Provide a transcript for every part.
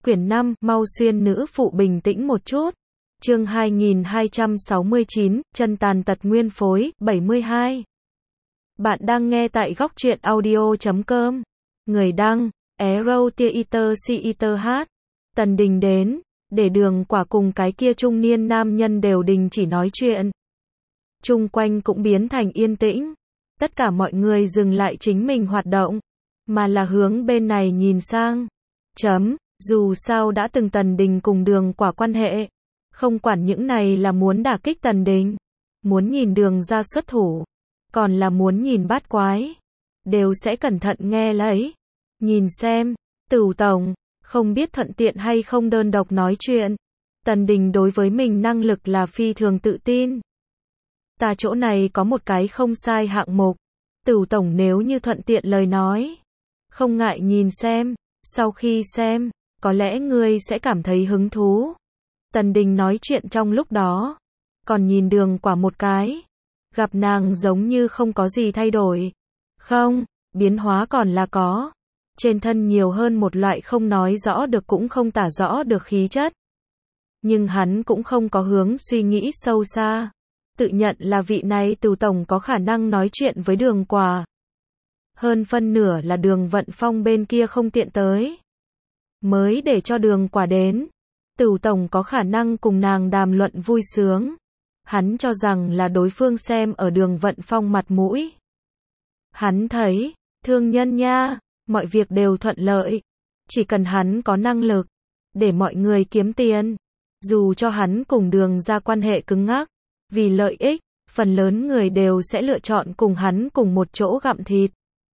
Quyển 5, mau xuyên nữ phụ bình tĩnh một chút. Chương 2269, chân tàn tật nguyên phối, 72. Bạn đang nghe tại góc truyện audio.com. Người đăng, Ero Theater Theater hát. Tần Đình đến, để Đường Quả cùng cái kia trung niên nam nhân đều đình chỉ nói chuyện. Chung quanh cũng biến thành yên tĩnh. Tất cả mọi người dừng lại chính mình hoạt động, mà là hướng bên này nhìn sang. Dù sao đã từng Tần Đình cùng Đường Quả quan hệ, không quản những này là muốn đả kích Tần Đình, muốn nhìn Đường ra xuất thủ, còn là muốn nhìn bát quái, đều sẽ cẩn thận nghe lấy. Nhìn xem, Tửu tổng, không biết thuận tiện hay không đơn độc nói chuyện. Tần Đình đối với mình năng lực là phi thường tự tin. Ta chỗ này có một cái không sai hạng mục, Tửu tổng nếu như thuận tiện lời nói, không ngại nhìn xem, sau khi xem, có lẽ ngươi sẽ cảm thấy hứng thú. Tần Đình nói chuyện trong lúc đó, còn nhìn Đường Quả một cái, gặp nàng giống như không có gì thay đổi. Không, biến hóa còn là có. Trên thân nhiều hơn một loại không nói rõ được cũng không tả rõ được khí chất. Nhưng hắn cũng không có hướng suy nghĩ sâu xa. Tự nhận là vị này Tửu tổng có khả năng nói chuyện với Đường Quả. Hơn phân nửa là Đường Vận Phong bên kia không tiện tới, mới để cho Đường Quả đến. Tửu tổng có khả năng cùng nàng đàm luận vui sướng. Hắn cho rằng là đối phương xem ở Đường Vận Phong mặt mũi. Hắn thấy, thương nhân nha, mọi việc đều thuận lợi. Chỉ cần hắn có năng lực, để mọi người kiếm tiền. Dù cho hắn cùng Đường ra quan hệ cứng ngắc, vì lợi ích, phần lớn người đều sẽ lựa chọn cùng hắn cùng một chỗ gặm thịt,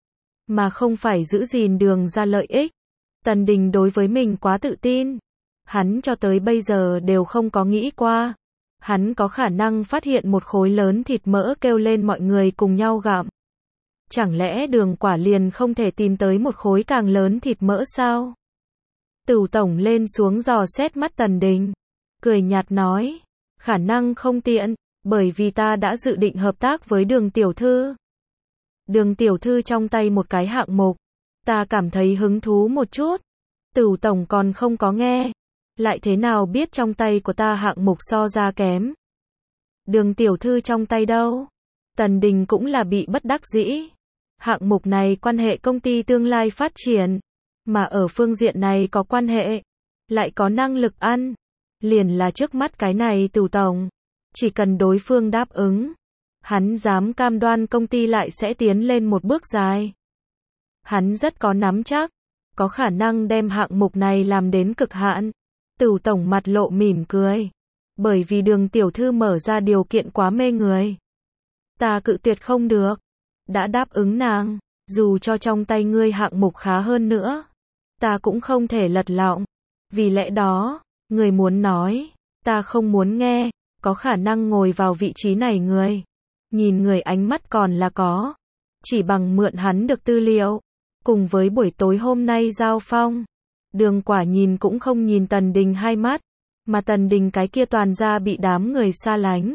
mà không phải giữ gìn Đường ra lợi ích. Tần Đình đối với mình quá tự tin. Hắn cho tới bây giờ đều không có nghĩ qua. Hắn có khả năng phát hiện một khối lớn thịt mỡ kêu lên mọi người cùng nhau gặm. Chẳng lẽ Đường Quả liền không thể tìm tới một khối càng lớn thịt mỡ sao? Tửu tổng lên xuống dò xét mắt Tần Đình, cười nhạt nói, khả năng không tiện, bởi vì ta đã dự định hợp tác với Đường tiểu thư. Đường tiểu thư trong tay một cái hạng mục, ta cảm thấy hứng thú một chút. Tửu tổng còn không có nghe, lại thế nào biết trong tay của ta hạng mục so ra kém. Đường tiểu thư trong tay đâu? Tần Đình cũng là bị bất đắc dĩ. Hạng mục này quan hệ công ty tương lai phát triển, mà ở phương diện này có quan hệ, lại có năng lực ăn, liền là trước mắt cái này Tửu tổng. Chỉ cần đối phương đáp ứng, hắn dám cam đoan công ty lại sẽ tiến lên một bước dài. Hắn rất có nắm chắc, có khả năng đem hạng mục này làm đến cực hạn. Tửu tổng mặt lộ mỉm cười, bởi vì Đường tiểu thư mở ra điều kiện quá mê người. Ta cự tuyệt không được. Đã đáp ứng nàng, dù cho trong tay ngươi hạng mục khá hơn nữa, ta cũng không thể lật lọng. Vì lẽ đó, người muốn nói, ta không muốn nghe. Có khả năng ngồi vào vị trí này người, nhìn người ánh mắt còn là có. Chỉ bằng mượn hắn được tư liệu, cùng với buổi tối hôm nay giao phong, Đường Quả nhìn cũng không nhìn Tần Đình hai mắt, mà Tần Đình cái kia toàn ra bị đám người xa lánh.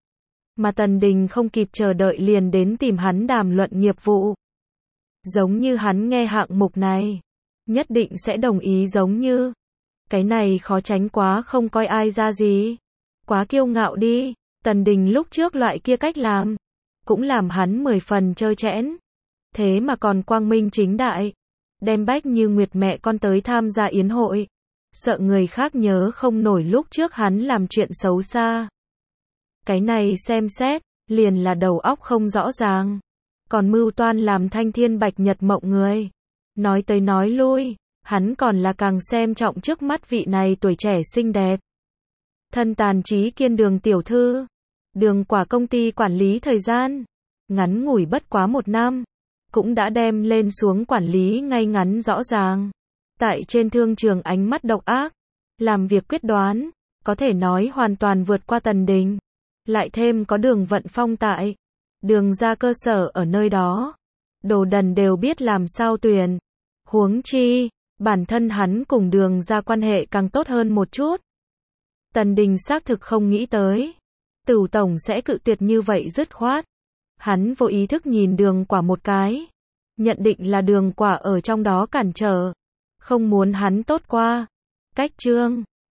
Mà Tần Đình không kịp chờ đợi liền đến tìm hắn đàm luận nghiệp vụ. Giống như hắn nghe hạng mục này, nhất định sẽ đồng ý giống như. Cái này khó tránh quá không coi ai ra gì. Quá kiêu ngạo đi. Tần Đình lúc trước loại kia cách làm, cũng làm hắn 10 phần trơ trẽn. Thế mà còn quang minh chính đại, đem Bách Như Nguyệt mẹ con tới tham gia yến hội. Sợ người khác nhớ không nổi lúc trước hắn làm chuyện xấu xa. Cái này xem xét, liền là đầu óc không rõ ràng. Còn mưu toan làm thanh thiên bạch nhật mộng người. Nói tới nói lui, hắn còn là càng xem trọng trước mắt vị này tuổi trẻ xinh đẹp. Thân tàn trí kiên Đường tiểu thư. Đường Quả công ty quản lý thời gian, ngắn ngủi bất quá 1 năm, cũng đã đem lên xuống quản lý ngay ngắn rõ ràng. Tại trên thương trường ánh mắt độc ác, làm việc quyết đoán, có thể nói hoàn toàn vượt qua Tần Đình. Lại thêm có Đường Vận Phong tại, Đường ra cơ sở ở nơi đó, đồ đần đều biết làm sao tuyển. Huống chi, bản thân hắn cùng Đường ra quan hệ càng tốt hơn một chút. Tần Đình xác thực không nghĩ tới, Tửu tổng sẽ cự tuyệt như vậy dứt khoát. Hắn vô ý thức nhìn Đường Quả một cái, nhận định là Đường Quả ở trong đó cản trở, không muốn hắn tốt qua. Cách chương